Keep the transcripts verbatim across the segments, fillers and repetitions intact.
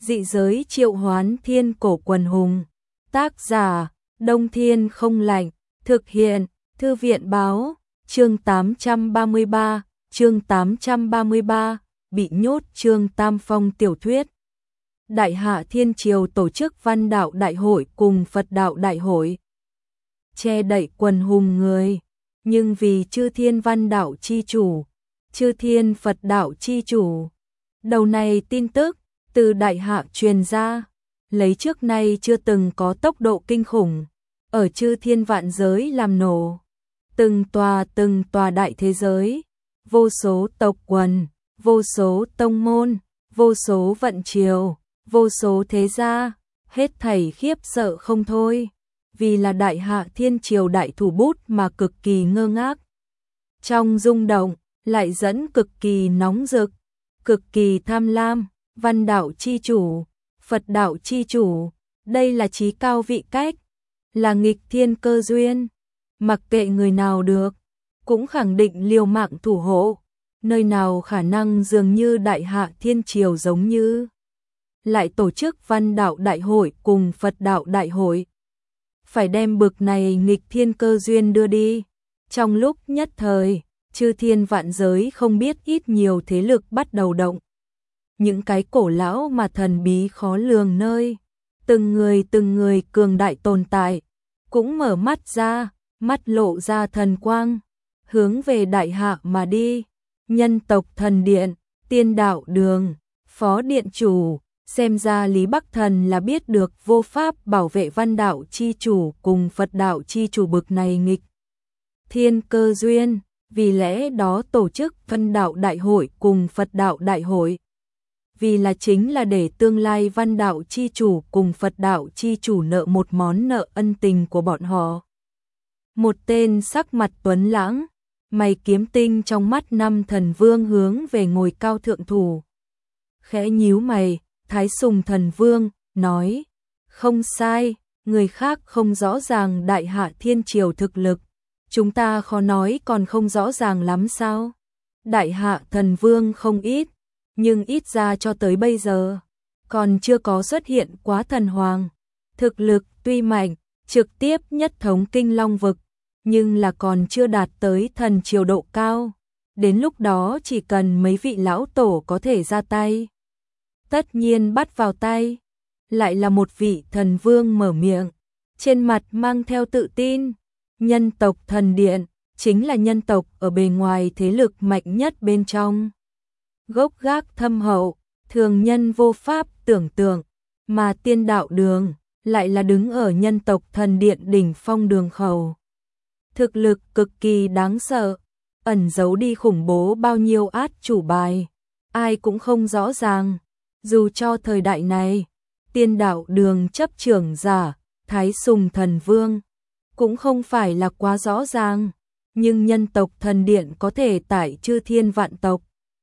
Dị giới triệu hoán thiên cổ quần hùng. Tác giả, Đông Thiên không lạnh. Thực hiện, Thư viện báo. Chương tám trăm ba mươi ba, chương tám trăm ba mươi ba, bị nhốt chương Tam Phong tiểu thuyết. Đại Hạ Thiên Triều tổ chức Văn đạo đại hội cùng Phật đạo đại hội. Che đậy quần hùng người, nhưng vì chư thiên văn đạo chi chủ, chư thiên Phật đạo chi chủ. Đầu này tin tức từ Đại Hạ truyền ra, lấy trước nay chưa từng có tốc độ kinh khủng, ở chư thiên vạn giới làm nổ. Từng tòa từng tòa đại thế giới, vô số tộc quần, vô số tông môn, vô số vận triều, vô số thế gia, hết thảy khiếp sợ không thôi, vì là Đại Hạ Thiên Triều đại thủ bút mà cực kỳ ngơ ngác. Trong rung động, lại dẫn cực kỳ nóng rực, cực kỳ tham lam, văn đạo chi chủ, Phật đạo chi chủ, đây là chí cao vị cách, là nghịch thiên cơ duyên, mặc kệ người nào được, cũng khẳng định liều mạng thủ hộ, nơi nào khả năng dường như Đại Hạ Thiên Triều giống như lại tổ chức văn đạo đại hội cùng Phật đạo đại hội. Phải đem bực này nghịch thiên cơ duyên đưa đi. Trong lúc nhất thời, chư thiên vạn giới không biết ít nhiều thế lực bắt đầu động. Những cái cổ lão mà thần bí khó lường nơi, từng người từng người cường đại tồn tại, cũng mở mắt ra, mắt lộ ra thần quang, hướng về Đại Hạ mà đi. Nhân tộc thần điện, tiên đạo đường, phó điện chủ, xem ra Lý Bắc Thần là biết được vô pháp bảo vệ văn đạo chi chủ cùng Phật đạo chi chủ bực này nghịch thiên cơ duyên, vì lẽ đó tổ chức văn đạo đại hội cùng Phật đạo đại hội. Vì là chính là để tương lai văn đạo chi chủ cùng Phật đạo chi chủ nợ một món nợ ân tình của bọn họ. Một tên sắc mặt tuấn lãng, mày kiếm tinh trong mắt năm thần vương hướng về ngồi cao thượng thủ. Khẽ nhíu mày, Thái Sùng thần vương, nói, không sai, người khác không rõ ràng Đại Hạ Thiên Triều thực lực, chúng ta khó nói còn không rõ ràng lắm sao. Đại Hạ thần vương không ít, nhưng ít ra cho tới bây giờ, còn chưa có xuất hiện quá thần hoàng. Thực lực tuy mạnh, trực tiếp nhất thống kinh long vực, nhưng là còn chưa đạt tới thần triều độ cao. Đến lúc đó chỉ cần mấy vị lão tổ có thể ra tay, tất nhiên bắt vào tay. Lại là một vị thần vương mở miệng, trên mặt mang theo tự tin. Nhân tộc thần điện, chính là nhân tộc ở bề ngoài thế lực mạnh nhất bên trong. Gốc gác thâm hậu, thường nhân vô pháp tưởng tượng, mà tiên đạo đường, lại là đứng ở nhân tộc thần điện đỉnh phong đường khẩu. Thực lực cực kỳ đáng sợ, ẩn giấu đi khủng bố bao nhiêu át chủ bài, ai cũng không rõ ràng. Dù cho thời đại này, tiên đạo đường chấp trưởng giả, Thái Sùng thần vương, cũng không phải là quá rõ ràng, nhưng nhân tộc thần điện có thể tải chư thiên vạn tộc.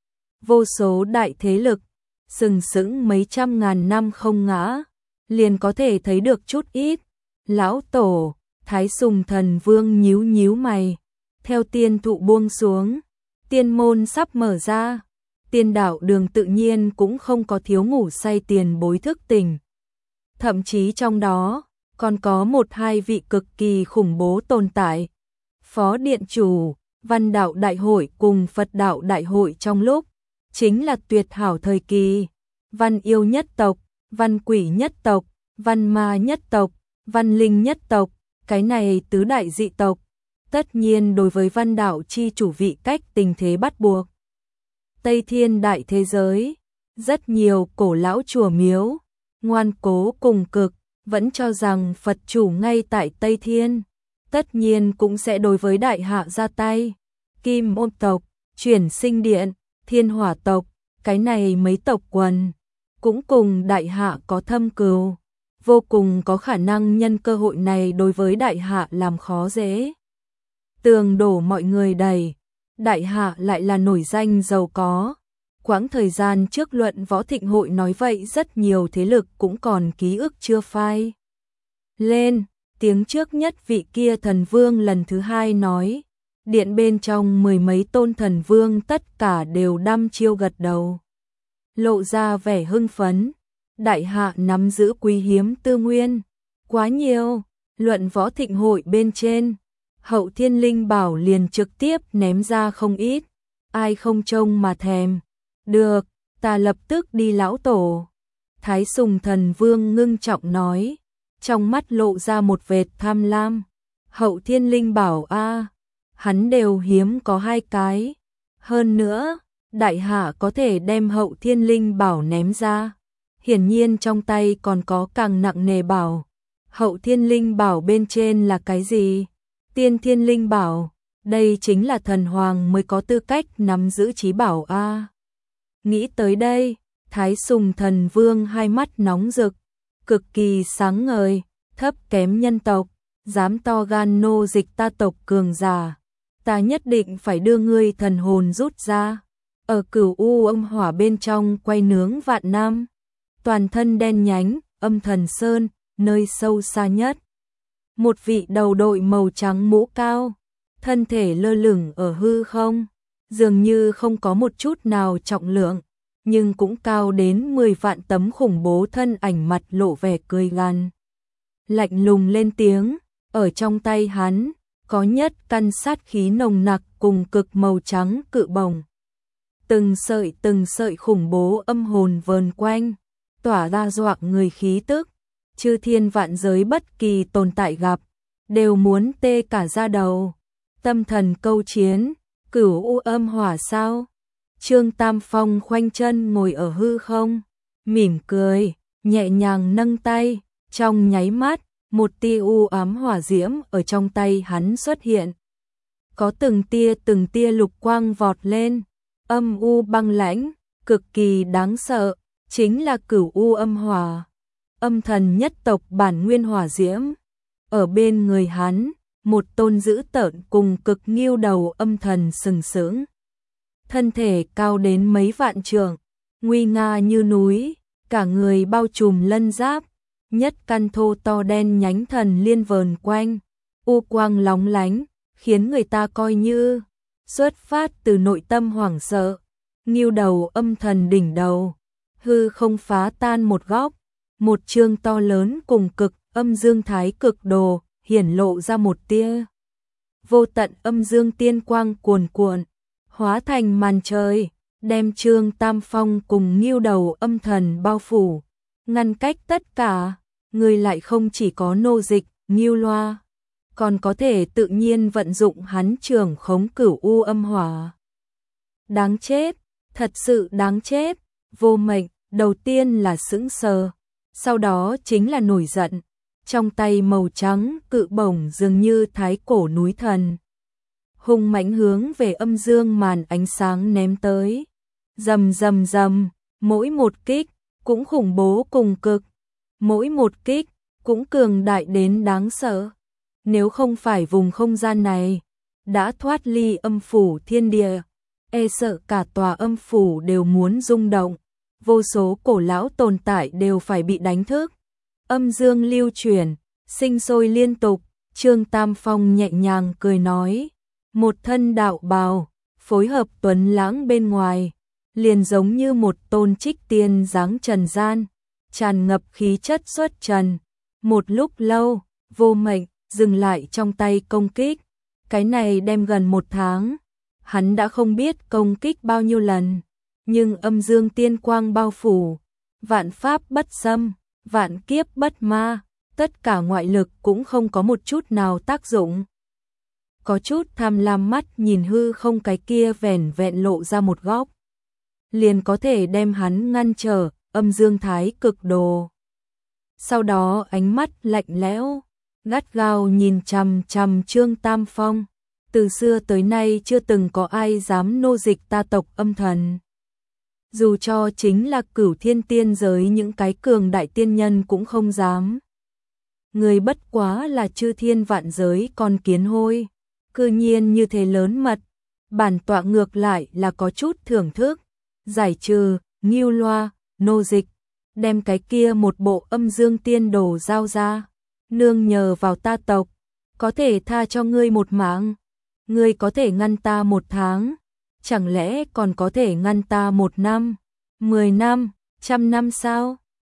Vô số đại thế lực, sừng sững mấy trăm ngàn năm không ngã, liền có thể thấy được chút ít. Lão tổ, Thái Sùng thần vương nhíu nhíu mày, theo tiên thụ buông xuống, tiên môn sắp mở ra. Tiên đạo đường tự nhiên cũng không có thiếu ngủ say tiền bối thức tỉnh. Thậm chí trong đó, còn có một hai vị cực kỳ khủng bố tồn tại. Phó điện chủ, văn đạo đại hội cùng Phật đạo đại hội trong lúc, chính là tuyệt hảo thời kỳ. Văn yêu nhất tộc, văn quỷ nhất tộc, văn ma nhất tộc, văn linh nhất tộc, cái này tứ đại dị tộc. Tất nhiên đối với văn đạo chi chủ vị cách tình thế bắt buộc. Tây Thiên đại thế giới, rất nhiều cổ lão chùa miếu, ngoan cố cùng cực, vẫn cho rằng Phật chủ ngay tại Tây Thiên, tất nhiên cũng sẽ đối với Đại Hạ ra tay. Kim Ôn tộc, Chuyển Sinh điện, Thiên Hỏa tộc, cái này mấy tộc quần, cũng cùng Đại Hạ có thâm cừu, vô cùng có khả năng nhân cơ hội này đối với Đại Hạ làm khó dễ. Tường đổ mọi người đầy. Đại Hạ lại là nổi danh giàu có. Quãng thời gian trước luận võ thịnh hội nói vậy rất nhiều thế lực cũng còn ký ức chưa phai lên. Tiếng trước nhất vị kia thần vương lần thứ hai nói. Điện bên trong mười mấy tôn thần vương tất cả đều đăm chiêu gật đầu. Lộ ra vẻ hưng phấn. đại hạ nắm giữ quý hiếm tư nguyên, quá nhiều, luận võ thịnh hội bên trên, Hậu Thiên Linh Bảo liền trực tiếp ném ra không ít, ai không trông mà thèm. Được, ta lập tức đi lão tổ. Thái Sùng Thần Vương ngưng trọng nói, trong mắt lộ ra một vệt tham lam. Hậu Thiên Linh Bảo a, hắn đều hiếm có hai cái. Hơn nữa, đại hạ có thể đem Hậu Thiên Linh Bảo ném ra. Hiển nhiên trong tay còn có càng nặng nề bảo. Hậu Thiên Linh Bảo bên trên là cái gì? Tiên Thiên Linh Bảo, đây chính là thần hoàng mới có tư cách nắm giữ chí bảo a. Nghĩ tới đây, Thái Sùng Thần Vương hai mắt nóng rực, cực kỳ sáng ngời, thấp kém nhân tộc, dám to gan nô dịch ta tộc cường giả, ta nhất định phải đưa ngươi thần hồn rút ra. Ở Cửu U âm hỏa bên trong quay nướng vạn năm, toàn thân đen nhánh, Âm Thần Sơn, nơi sâu xa nhất. Một vị đầu đội màu trắng mũ cao, thân thể lơ lửng ở hư không, dường như không có một chút nào trọng lượng, nhưng cũng cao đến mười vạn tấm khủng bố thân ảnh mặt lộ vẻ cười gằn. Lạnh lùng lên tiếng, ở trong tay hắn, có nhất căn sát khí nồng nặc cùng cực màu trắng cự bổng. Từng sợi từng sợi khủng bố âm hồn vờn quanh, tỏa ra dọa người khí tức, chư thiên vạn giới bất kỳ tồn tại gặp, đều muốn tê cả da đầu. Tâm thần câu chiến, Cửu U âm hỏa sao? Trương Tam Phong khoanh chân ngồi ở hư không, mỉm cười, nhẹ nhàng nâng tay, trong nháy mắt, một tia u ám hỏa diễm ở trong tay hắn xuất hiện. Có từng tia từng tia lục quang vọt lên, âm u băng lãnh, cực kỳ đáng sợ, chính là Cửu U âm hỏa, âm thần nhất tộc bản nguyên hỏa diễm. Ở bên người hắn, một tôn dữ tợn cùng cực nghiêu đầu âm thần sừng sững. Thân thể cao đến mấy vạn trượng, nguy nga như núi, cả người bao trùm lân giáp, nhất căn thô to đen nhánh thần liên vờn quanh, u quang lóng lánh, khiến người ta coi như xuất phát từ nội tâm hoảng sợ. Nghiêu đầu âm thần đỉnh đầu, hư không phá tan một góc, một chương to lớn cùng cực âm dương thái cực đồ hiển lộ ra một tia vô tận âm dương tiên quang cuồn cuộn, hóa thành màn trời, đem Trương Tam Phong cùng nghiêu đầu âm thần bao phủ, ngăn cách tất cả. Người lại không chỉ có nô dịch, nghiêu loa, còn có thể tự nhiên vận dụng hắn trưởng khống Cửu U âm hỏa. Đáng chết, thật sự đáng chết. Vô Mệnh đầu tiên là sững sờ, sau đó chính là nổi giận. Trong tay màu trắng cự bổng dường như thái cổ núi thần, hung mãnh hướng về âm dương màn ánh sáng ném tới. Rầm rầm rầm, mỗi một kích cũng khủng bố cùng cực, mỗi một kích cũng cường đại đến đáng sợ. Nếu không phải vùng không gian này đã thoát ly âm phủ thiên địa, e sợ cả tòa âm phủ đều muốn rung động, vô số cổ lão tồn tại đều phải bị đánh thức. Âm dương lưu chuyển, sinh sôi liên tục. Trương Tam Phong nhẹ nhàng cười nói, một thân đạo bào, phối hợp tuấn lãng bên ngoài, liền giống như một tôn trích tiên dáng trần gian, tràn ngập khí chất xuất trần. Một lúc lâu, Vô Mệnh dừng lại trong tay công kích, cái này đem gần một tháng, hắn đã không biết công kích bao nhiêu lần, nhưng âm dương tiên quang bao phủ, vạn pháp bất xâm, vạn kiếp bất ma, tất cả ngoại lực cũng không có một chút nào tác dụng. Có chút tham lam mắt nhìn hư không cái kia vẻn vẹn lộ ra một góc, liền có thể đem hắn ngăn trở, âm dương thái cực đồ. Sau đó ánh mắt lạnh lẽo, gắt gao nhìn chằm chằm Trương Tam Phong. Từ xưa tới nay chưa từng có ai dám nô dịch ta tộc âm thần. Dù cho chính là cửu thiên tiên giới những cái cường đại tiên nhân cũng không dám. Người bất quá là chư thiên vạn giới con kiến hôi, cư nhiên như thế lớn mật. Bản tọa ngược lại là có chút thưởng thức, giải trừ, nghiêu loa, nô dịch, đem cái kia một bộ âm dương tiên đồ giao ra, nương nhờ vào ta tộc, có thể tha cho ngươi một mạng. Ngươi có thể ngăn ta một tháng, chẳng lẽ còn có thể ngăn ta một năm, mười năm, trăm năm sao?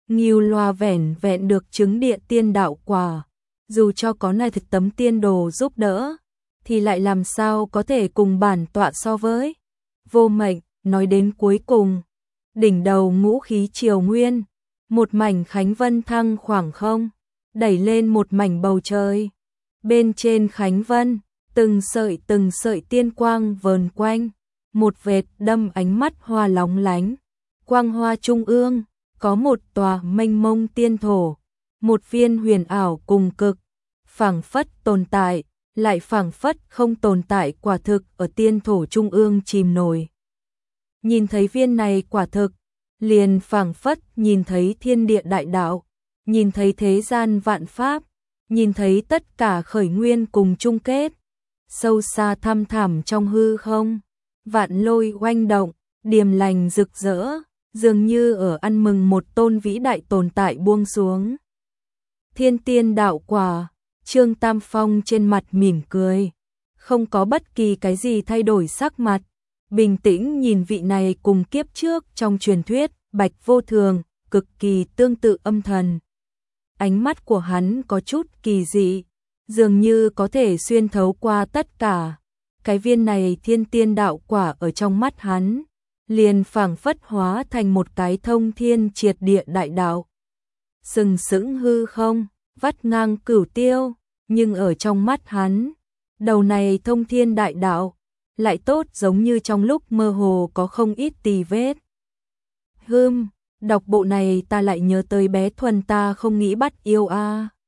Ngưu Loa vẻn vẹn được chứng địa tiên đạo quả, dù cho có này thực tấm tiên đồ giúp đỡ, thì lại làm sao có thể cùng bản tọa so với. Vô Mệnh, nói đến cuối cùng, đỉnh đầu ngũ khí triều nguyên, một mảnh khánh vân thăng khoảng không, đẩy lên một mảnh bầu trời. Bên trên khánh vân, từng sợi từng sợi tiên quang vờn quanh, một vệt đâm ánh mắt hoa lóng lánh. Quang hoa trung ương, có một tòa mênh mông tiên thổ, một viên huyền ảo cùng cực, phảng phất tồn tại, lại phảng phất không tồn tại, quả thực ở tiên thổ trung ương chìm nổi. Nhìn thấy viên này quả thực, liền phảng phất nhìn thấy thiên địa đại đạo, nhìn thấy thế gian vạn pháp, nhìn thấy tất cả khởi nguyên cùng chung kết. Sâu xa thăm thẳm trong hư không, vạn lôi oanh động, điềm lành rực rỡ, dường như ở ăn mừng một tôn vĩ đại tồn tại buông xuống. Thiên tiên đạo quả, Trương Tam Phong trên mặt mỉm cười, không có bất kỳ cái gì thay đổi sắc mặt, bình tĩnh nhìn vị này cùng kiếp trước trong truyền thuyết Bạch Vô Thường, cực kỳ tương tự âm thần. Ánh mắt của hắn có chút kỳ dị, dường như có thể xuyên thấu qua tất cả. Cái viên này thiên tiên đạo quả ở trong mắt hắn, liền phảng phất hóa thành một cái thông thiên triệt địa đại đạo. Sừng sững hư không, vắt ngang cửu tiêu, nhưng ở trong mắt hắn, đầu này thông thiên đại đạo, lại tốt giống như trong lúc mơ hồ có không ít tì vết. Hừm, đọc bộ này ta lại nhớ tới bé Thuần ta không nghĩ bắt yêu a.